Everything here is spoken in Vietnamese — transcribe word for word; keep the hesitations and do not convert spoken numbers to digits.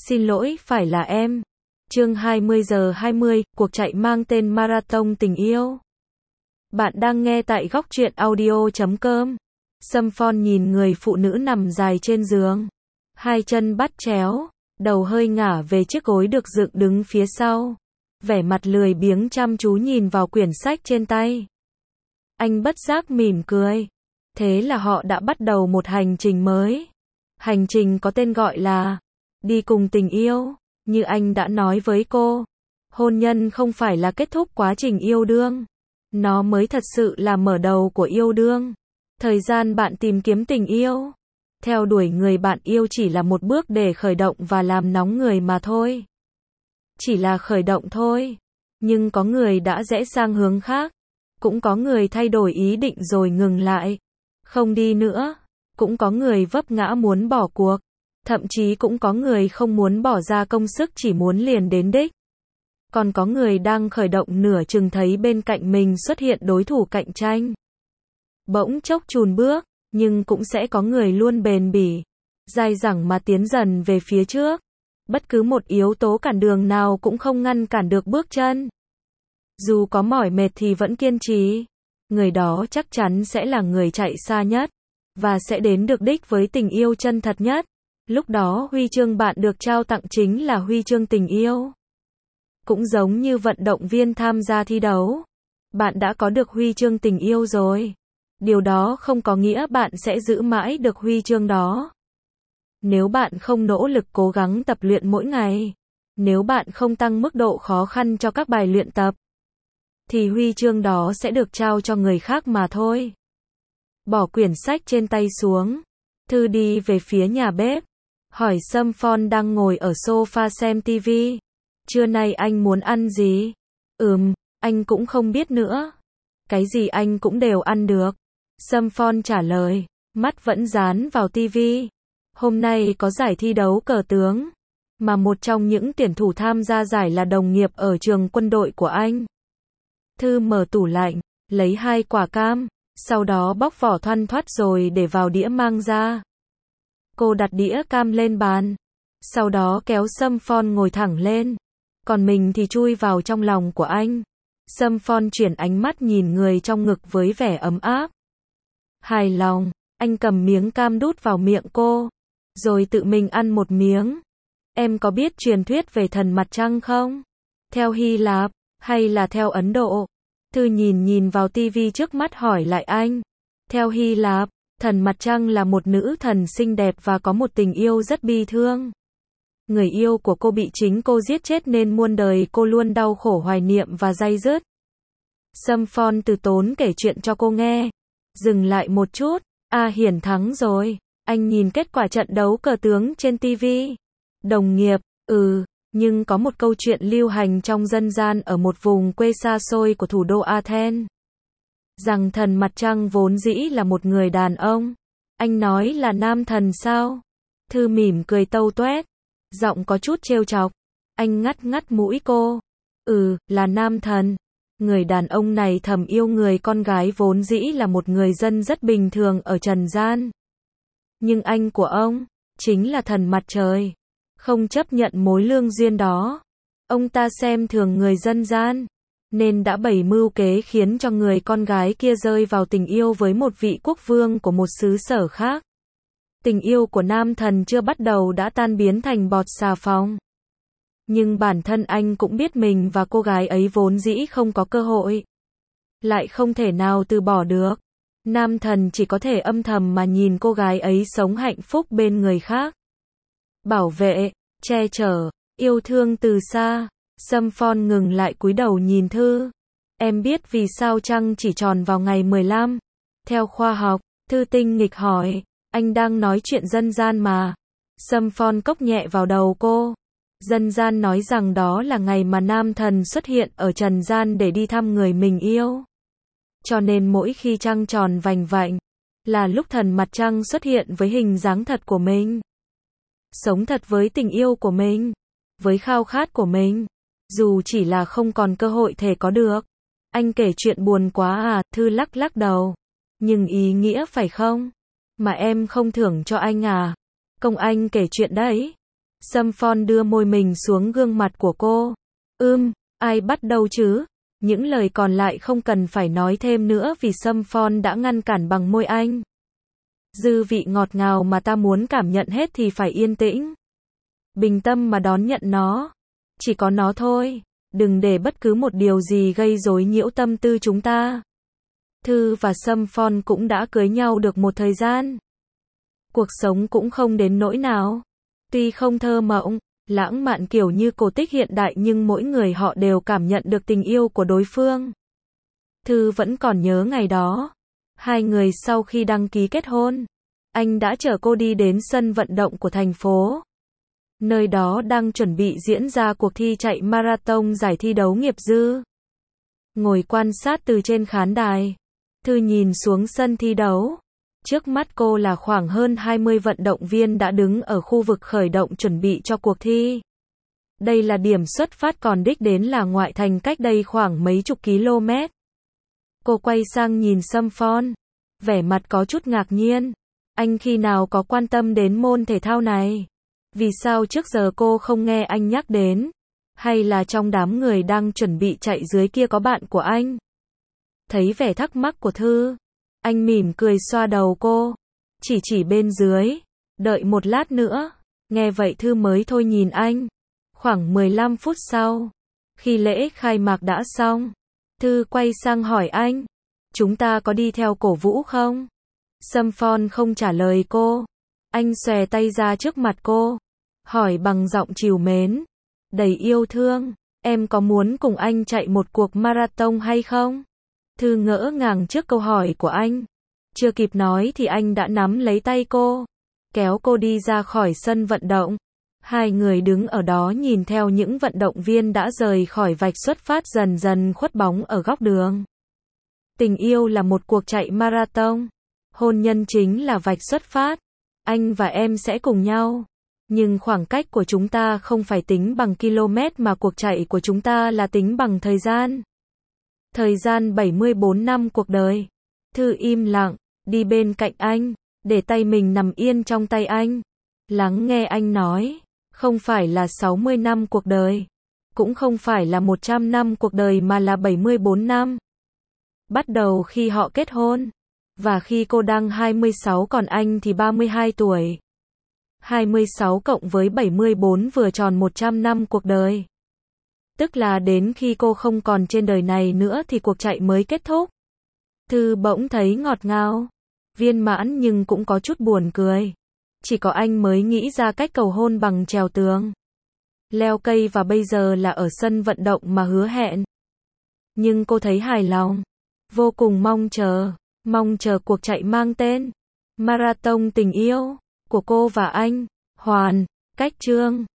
Xin lỗi, phải là em. Chương hai mươi giờ hai mươi, cuộc chạy mang tên Marathon tình yêu. Bạn đang nghe tại góc truyện audio chấm com. Sâm Phon nhìn người phụ nữ nằm dài trên giường, hai chân bắt chéo, đầu hơi ngả về chiếc gối được dựng đứng phía sau, vẻ mặt lười biếng chăm chú nhìn vào quyển sách trên tay. Anh bất giác mỉm cười. Thế là họ đã bắt đầu một hành trình mới. Hành trình có tên gọi là đi cùng tình yêu. Như anh đã nói với cô, hôn nhân không phải là kết thúc quá trình yêu đương. Nó mới thật sự là mở đầu của yêu đương. Thời gian bạn tìm kiếm tình yêu, theo đuổi người bạn yêu chỉ là một bước để khởi động và làm nóng người mà thôi. Chỉ là khởi động thôi. Nhưng có người đã rẽ sang hướng khác. Cũng có người thay đổi ý định rồi ngừng lại, không đi nữa. Cũng có người vấp ngã muốn bỏ cuộc. Thậm chí cũng có người không muốn bỏ ra công sức chỉ muốn liền đến đích. Còn có người đang khởi động nửa chừng thấy bên cạnh mình xuất hiện đối thủ cạnh tranh. Bỗng chốc chùn bước, nhưng cũng sẽ có người luôn bền bỉ, dai dẳng mà tiến dần về phía trước. Bất cứ một yếu tố cản đường nào cũng không ngăn cản được bước chân. Dù có mỏi mệt thì vẫn kiên trì. Người đó chắc chắn sẽ là người chạy xa nhất, và sẽ đến được đích với tình yêu chân thật nhất. Lúc đó huy chương bạn được trao tặng chính là huy chương tình yêu. Cũng giống như vận động viên tham gia thi đấu. Bạn đã có được huy chương tình yêu rồi. Điều đó không có nghĩa bạn sẽ giữ mãi được huy chương đó. Nếu bạn không nỗ lực cố gắng tập luyện mỗi ngày, nếu bạn không tăng mức độ khó khăn cho các bài luyện tập, thì huy chương đó sẽ được trao cho người khác mà thôi. Bỏ quyển sách trên tay xuống, Thư đi về phía nhà bếp, hỏi Sâm Phon đang ngồi ở sofa xem tivi. Trưa nay anh muốn ăn gì? Ừm, anh cũng không biết nữa. Cái gì anh cũng đều ăn được. Sâm Phon trả lời, mắt vẫn dán vào tivi. Hôm nay có giải thi đấu cờ tướng, mà một trong những tuyển thủ tham gia giải là đồng nghiệp ở trường quân đội của anh. Thư mở tủ lạnh, lấy hai quả cam, sau đó bóc vỏ thoăn thoắt rồi để vào đĩa mang ra. Cô đặt đĩa cam lên bàn, sau đó kéo Sâm Phon ngồi thẳng lên, còn mình thì chui vào trong lòng của anh. Sâm Phon chuyển ánh mắt nhìn người trong ngực với vẻ ấm áp. Hài lòng, anh cầm miếng cam đút vào miệng cô, rồi tự mình ăn một miếng. Em có biết truyền thuyết về thần mặt trăng không? Theo Hy Lạp, hay là theo Ấn Độ? Thư nhìn nhìn vào tivi trước mắt hỏi lại anh. Theo Hy Lạp, thần mặt trăng là một nữ thần xinh đẹp và có một tình yêu rất bi thương. Người yêu của cô bị chính cô giết chết nên muôn đời cô luôn đau khổ hoài niệm và day dứt. Sâm Phon từ tốn kể chuyện cho cô nghe. Dừng lại một chút. A Hiển thắng rồi. Anh nhìn kết quả trận đấu cờ tướng trên tivi. Đồng nghiệp, ừ, nhưng có một câu chuyện lưu hành trong dân gian ở một vùng quê xa xôi của thủ đô Athens. Rằng thần mặt trăng vốn dĩ là một người đàn ông. Anh nói là nam thần sao? Thư mỉm cười tâu toét, giọng có chút trêu chọc. Anh ngắt ngắt mũi cô. Ừ, là nam thần. Người đàn ông này thầm yêu người con gái vốn dĩ là một người dân rất bình thường ở trần gian. Nhưng anh của ông, chính là thần mặt trời. Không chấp nhận mối lương duyên đó. Ông ta xem thường người dân gian, nên đã bày mưu kế khiến cho người con gái kia rơi vào tình yêu với một vị quốc vương của một xứ sở khác. Tình yêu của nam thần chưa bắt đầu đã tan biến thành bọt xà phòng. Nhưng bản thân anh cũng biết mình và cô gái ấy vốn dĩ không có cơ hội. Lại không thể nào từ bỏ được. Nam thần chỉ có thể âm thầm mà nhìn cô gái ấy sống hạnh phúc bên người khác. Bảo vệ, che chở, yêu thương từ xa. Sâm Phon ngừng lại cúi đầu nhìn Thư. Em biết vì sao trăng chỉ tròn vào ngày mười lăm? Theo khoa học, Thư tinh nghịch hỏi. Anh đang nói chuyện dân gian mà. Sâm Phon cốc nhẹ vào đầu cô. Dân gian nói rằng đó là ngày mà nam thần xuất hiện ở trần gian để đi thăm người mình yêu. Cho nên mỗi khi trăng tròn vành vạnh, là lúc thần mặt trăng xuất hiện với hình dáng thật của mình. Sống thật với tình yêu của mình, với khao khát của mình, dù chỉ là không còn cơ hội thể có được. Anh kể chuyện buồn quá à? Thư lắc lắc đầu. Nhưng ý nghĩa phải không? Mà em không thưởng cho anh à? Công anh kể chuyện đấy. Sâm Phong đưa môi mình xuống gương mặt của cô. Ưm, ai bắt đầu chứ? Những lời còn lại không cần phải nói thêm nữa vì Sâm Phong đã ngăn cản bằng môi anh. Dư vị ngọt ngào mà ta muốn cảm nhận hết thì phải yên tĩnh. Bình tâm mà đón nhận nó. Chỉ có nó thôi. Đừng để bất cứ một điều gì gây rối nhiễu tâm tư chúng ta. Thư và Sâm Phong cũng đã cưới nhau được một thời gian. Cuộc sống cũng không đến nỗi nào. Tuy không thơ mộng, lãng mạn kiểu như cổ tích hiện đại nhưng mỗi người họ đều cảm nhận được tình yêu của đối phương. Thư vẫn còn nhớ ngày đó. Hai người sau khi đăng ký kết hôn, anh đã chở cô đi đến sân vận động của thành phố. Nơi đó đang chuẩn bị diễn ra cuộc thi chạy marathon giải thi đấu nghiệp dư. Ngồi quan sát từ trên khán đài, Thư nhìn xuống sân thi đấu. Trước mắt cô là khoảng hơn hai mươi vận động viên đã đứng ở khu vực khởi động chuẩn bị cho cuộc thi. Đây là điểm xuất phát còn đích đến là ngoại thành cách đây khoảng mấy chục km. Cô quay sang nhìn Sâm Phong, vẻ mặt có chút ngạc nhiên. Anh khi nào có quan tâm đến môn thể thao này? Vì sao trước giờ cô không nghe anh nhắc đến? Hay là trong đám người đang chuẩn bị chạy dưới kia có bạn của anh? Thấy vẻ thắc mắc của Thư, anh mỉm cười xoa đầu cô, chỉ chỉ bên dưới, đợi một lát nữa. Nghe vậy Thư mới thôi nhìn anh. Khoảng mười lăm phút sau, khi lễ khai mạc đã xong, Thư quay sang hỏi anh, chúng ta có đi theo cổ vũ không? Sâm Phong không trả lời cô. Anh xòe tay ra trước mặt cô, hỏi bằng giọng trìu mến, đầy yêu thương, em có muốn cùng anh chạy một cuộc marathon hay không? Thư ngỡ ngàng trước câu hỏi của anh. Chưa kịp nói thì anh đã nắm lấy tay cô, kéo cô đi ra khỏi sân vận động. Hai người đứng ở đó nhìn theo những vận động viên đã rời khỏi vạch xuất phát dần dần khuất bóng ở góc đường. Tình yêu là một cuộc chạy marathon. Hôn nhân chính là vạch xuất phát. Anh và em sẽ cùng nhau. Nhưng khoảng cách của chúng ta không phải tính bằng km mà cuộc chạy của chúng ta là tính bằng thời gian. Thời gian bảy mươi bốn năm cuộc đời. Thư im lặng, đi bên cạnh anh, để tay mình nằm yên trong tay anh. Lắng nghe anh nói, không phải là sáu mươi năm cuộc đời, cũng không phải là một trăm năm cuộc đời mà là bảy mươi bốn năm. Bắt đầu khi họ kết hôn, và khi cô đang hai mươi sáu còn anh thì ba mươi hai tuổi. hai mươi sáu cộng với bảy mươi bốn vừa tròn một trăm năm cuộc đời. Tức là đến khi cô không còn trên đời này nữa thì cuộc chạy mới kết thúc. Thư bỗng thấy ngọt ngào, viên mãn nhưng cũng có chút buồn cười. Chỉ có anh mới nghĩ ra cách cầu hôn bằng trèo tường, leo cây và bây giờ là ở sân vận động mà hứa hẹn. Nhưng cô thấy hài lòng, vô cùng mong chờ, mong chờ cuộc chạy mang tên Marathon tình yêu của cô và anh, Hoàn, Cách Trương.